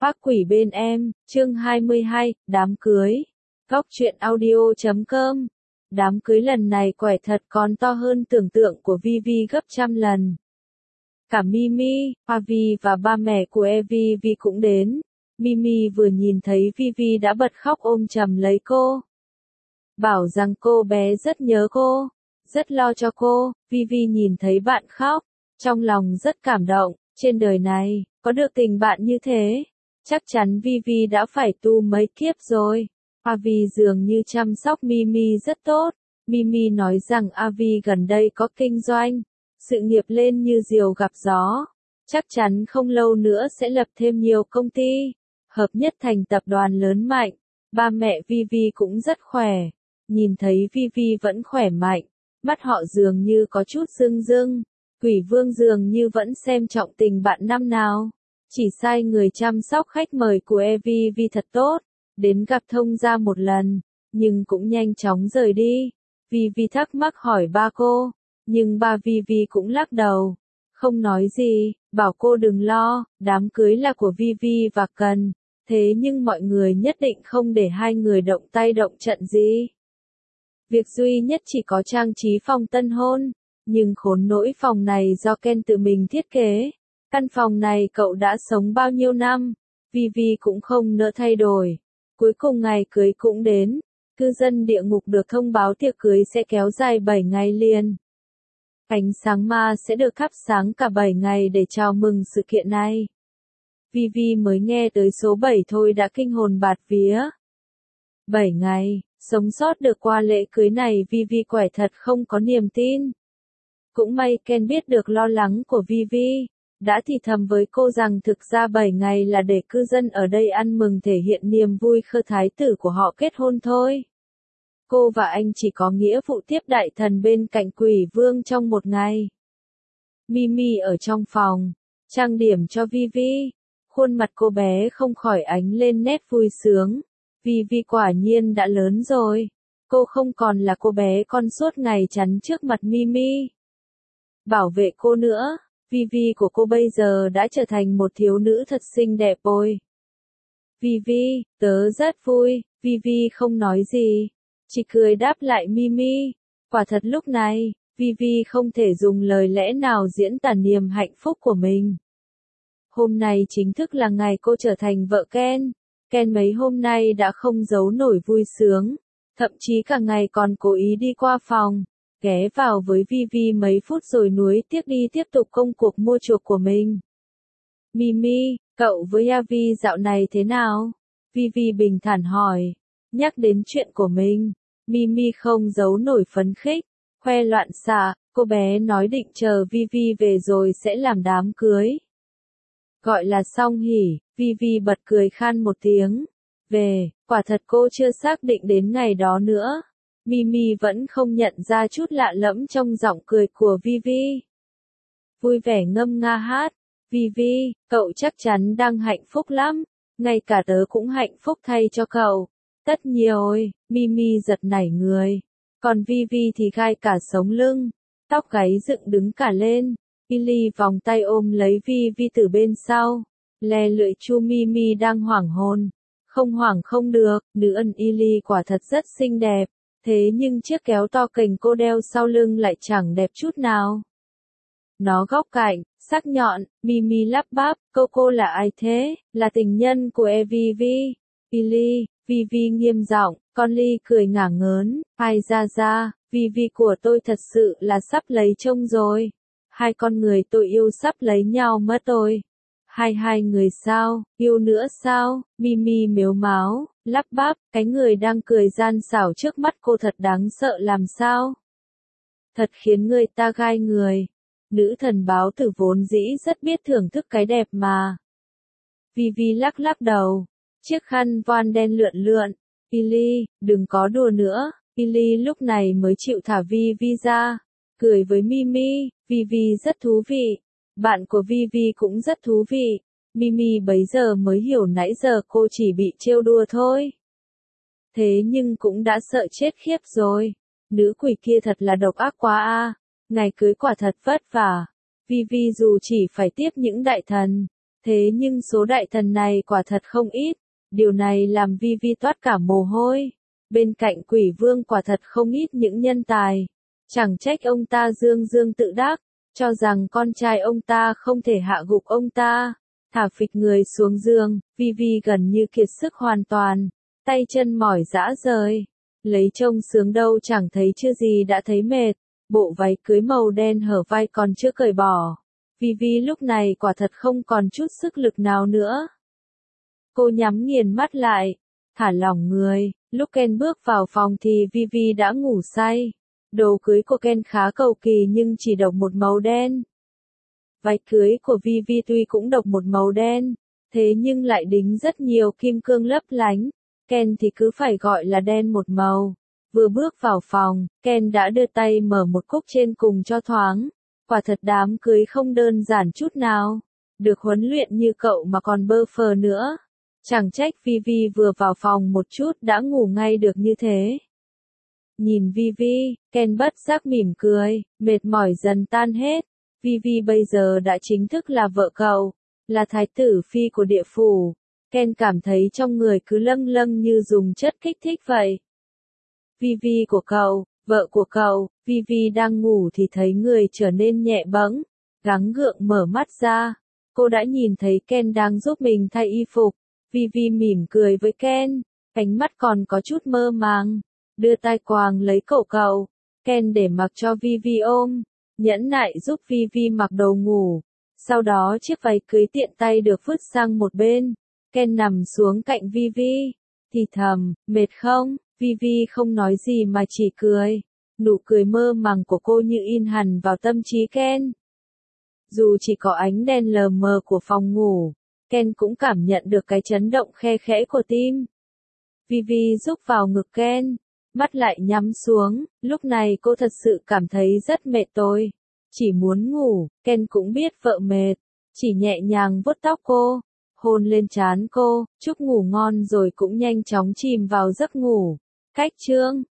Phác quỷ bên em, chương 22, đám cưới. Góc truyện audio.com. Đám cưới lần này quẻ thật còn to hơn tưởng tượng của Vivi gấp trăm lần. Cả Mimi, Avi và ba mẹ của Vivi cũng đến. Mimi vừa nhìn thấy Vivi đã bật khóc ôm chầm lấy cô. Bảo rằng cô bé rất nhớ cô, rất lo cho cô. Vivi nhìn thấy bạn khóc, trong lòng rất cảm động. Trên đời này, có được tình bạn như thế, chắc chắn Vivi đã phải tu mấy kiếp rồi. Avi dường như chăm sóc Mimi rất tốt. Mimi nói rằng Avi gần đây có kinh doanh, sự nghiệp lên như diều gặp gió. Chắc chắn không lâu nữa sẽ lập thêm nhiều công ty, hợp nhất thành tập đoàn lớn mạnh. Ba mẹ Vivi cũng rất khỏe. Nhìn thấy Vivi vẫn khỏe mạnh, mắt họ dường như có chút rưng rưng. Quỷ vương dường như vẫn xem trọng tình bạn năm nào. Chỉ sai người chăm sóc khách mời của Vivi thật tốt, đến gặp thông gia một lần, nhưng cũng nhanh chóng rời đi. Vivi thắc mắc hỏi ba cô, nhưng ba Vivi cũng lắc đầu, không nói gì, bảo cô đừng lo, đám cưới là của Vivi và Cần, thế nhưng mọi người nhất định không để hai người động tay động trận gì. Việc duy nhất chỉ có trang trí phòng tân hôn, nhưng khốn nỗi phòng này do Ken tự mình thiết kế. Căn phòng này cậu đã sống bao nhiêu năm, Vivi cũng không nỡ thay đổi. Cuối cùng ngày cưới cũng đến, cư dân địa ngục được thông báo tiệc cưới sẽ kéo dài 7 ngày liền. Ánh sáng ma sẽ được thắp sáng cả 7 ngày để chào mừng sự kiện này. Vivi mới nghe tới số 7 thôi đã kinh hồn bạt vía. 7 ngày, sống sót được qua lễ cưới này Vivi quẻ thật không có niềm tin. Cũng may Ken biết được lo lắng của Vivi, đã thì thầm với cô rằng thực ra 7 ngày là để cư dân ở đây ăn mừng thể hiện niềm vui khơ thái tử của họ kết hôn thôi. Cô và anh chỉ có nghĩa vụ tiếp đại thần bên cạnh quỷ vương trong một ngày. Mimi ở trong phòng, trang điểm cho Vivi, khuôn mặt cô bé không khỏi ánh lên nét vui sướng. Vivi quả nhiên đã lớn rồi, cô không còn là cô bé con suốt ngày chắn trước mặt Mimi. Bảo vệ cô nữa, Vivi của cô bây giờ đã trở thành một thiếu nữ thật xinh đẹp rồi. Vivi, tớ rất vui, Vivi không nói gì, chỉ cười đáp lại Mimi. Quả thật lúc này, Vivi không thể dùng lời lẽ nào diễn tả niềm hạnh phúc của mình. Hôm nay chính thức là ngày cô trở thành vợ Ken. Ken mấy hôm nay đã không giấu nổi vui sướng, thậm chí cả ngày còn cố ý đi qua phòng, ghé vào với Vivi mấy phút rồi nuối tiếc đi tiếp tục công cuộc mua chuộc của mình. Mimi, cậu với Avi dạo này thế nào? Vivi bình thản hỏi. Nhắc đến chuyện của mình, Mimi không giấu nổi phấn khích, khoe loạn xạ, cô bé nói định chờ Vivi về rồi sẽ làm đám cưới. Gọi là xong hỉ, Vivi bật cười khan một tiếng. Về, quả thật cô chưa xác định đến ngày đó nữa. Mimi vẫn không nhận ra chút lạ lẫm trong giọng cười của Vivi. Vui vẻ ngâm nga hát. Vivi, cậu chắc chắn đang hạnh phúc lắm. Ngay cả tớ cũng hạnh phúc thay cho cậu. Tất nhiên ôi, Mimi giật nảy người. Còn Vivi thì gai cả sống lưng. Tóc gáy dựng đứng cả lên. Lily vòng tay ôm lấy Vivi từ bên sau. Le lưỡi chu Mimi đang hoảng hồn. Không hoảng không được, nữ ân Lily quả thật rất xinh đẹp. Thế nhưng chiếc kéo to cành cô đeo sau lưng lại chẳng đẹp chút nào. Nó góc cạnh, sắc nhọn, Mimi lắp bắp, cô là ai thế? Là tình nhân của Vivi. Lily, Vivi nghiêm giọng, con Ly cười ngả ngớn, ai ra, Vivi của tôi thật sự là sắp lấy chồng rồi. Hai con người tôi yêu sắp lấy nhau mất rồi. Hai người sao, yêu nữa sao? Mimi mếu máo, lắp bắp, cái người đang cười gian xảo trước mắt cô thật đáng sợ làm sao? Thật khiến người ta gai người. Nữ thần báo tử vốn dĩ rất biết thưởng thức cái đẹp mà. Vivi lắc đầu, chiếc khăn voan đen lượn lượn. Lily, đừng có đùa nữa. Lily lúc này mới chịu thả Vivi ra, cười với Mimi. Vivi rất thú vị. Bạn của Vivi cũng rất thú vị. Mimi bấy giờ mới hiểu nãy giờ cô chỉ bị trêu đùa thôi. Thế nhưng cũng đã sợ chết khiếp rồi. Nữ quỷ kia thật là độc ác quá a. Ngày cưới quả thật vất vả. Vivi dù chỉ phải tiếp những đại thần, Thế nhưng số đại thần này quả thật không ít, điều này làm Vi toát cả mồ hôi. Bên cạnh Quỷ Vương quả thật không ít những nhân tài. Chẳng trách ông ta dương dương tự đắc, cho rằng con trai ông ta không thể hạ gục ông ta. Thả phịch người xuống giường, Vi gần như kiệt sức hoàn toàn, tay chân mỏi rã rời. Lấy trông sướng đâu chẳng thấy chưa gì đã thấy mệt, bộ váy cưới màu đen hở vai còn chưa cởi bỏ. Vi lúc này quả thật không còn chút sức lực nào nữa. Cô nhắm nghiền mắt lại, thả lỏng người, lúc Ken bước vào phòng thì Vi đã ngủ say. Đồ cưới của Ken khá cầu kỳ nhưng chỉ độc một màu đen. Váy cưới của Vi tuy cũng độc một màu đen, thế nhưng lại đính rất nhiều kim cương lấp lánh. Ken thì cứ phải gọi là đen một màu. Vừa bước vào phòng, Ken đã đưa tay mở một cúc trên cùng cho thoáng. Quả thật đám cưới không đơn giản chút nào. Được huấn luyện như cậu mà còn bơ phờ nữa. Chẳng trách Vi vừa vào phòng một chút đã ngủ ngay được như thế. Nhìn Vi, Ken bất giác mỉm cười, mệt mỏi dần tan hết. Vi bây giờ đã chính thức là vợ cậu, là thái tử phi của địa phủ. Ken cảm thấy trong người cứ lâng lâng như dùng chất kích thích vậy. Vi của cậu, vợ của cậu, Vi đang ngủ thì thấy người trở nên nhẹ bẫng, gắng gượng mở mắt ra. Cô đã nhìn thấy Ken đang giúp mình thay y phục. Vi mỉm cười với Ken, ánh mắt còn có chút mơ màng, đưa tay quàng lấy cổ cậu. Ken để mặc cho Vi ôm, nhẫn nại giúp Vi mặc đồ ngủ. Sau đó chiếc váy cưới tiện tay được vứt sang một bên. Ken nằm xuống cạnh Vi, thì thầm, mệt không? Vi không nói gì mà chỉ cười. Nụ cười mơ màng của cô như in hẳn vào tâm trí Ken. Dù chỉ có ánh đèn lờ mờ của phòng ngủ, Ken cũng cảm nhận được cái chấn động khe khẽ của tim. Vi rúc vào ngực Ken, mắt lại nhắm xuống, lúc này cô thật sự cảm thấy rất mệt tôi. Chỉ muốn ngủ, Ken cũng biết vợ mệt, chỉ nhẹ nhàng vuốt tóc cô, hôn lên trán cô, chúc ngủ ngon rồi cũng nhanh chóng chìm vào giấc ngủ. Cách chương